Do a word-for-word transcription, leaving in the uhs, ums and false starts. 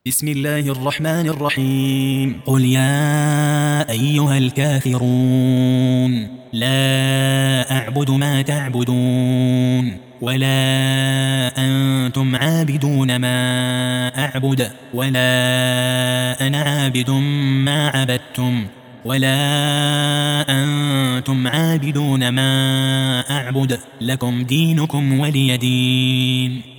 بسم الله الرحمن الرحيم. قل يا أيها الكافرون لا أعبد ما تعبدون ولا أنتم عابدون ما أعبد ولا أنا عابد ما عبدتم ولا أنتم عابدون ما أعبد لكم دينكم ولي دين.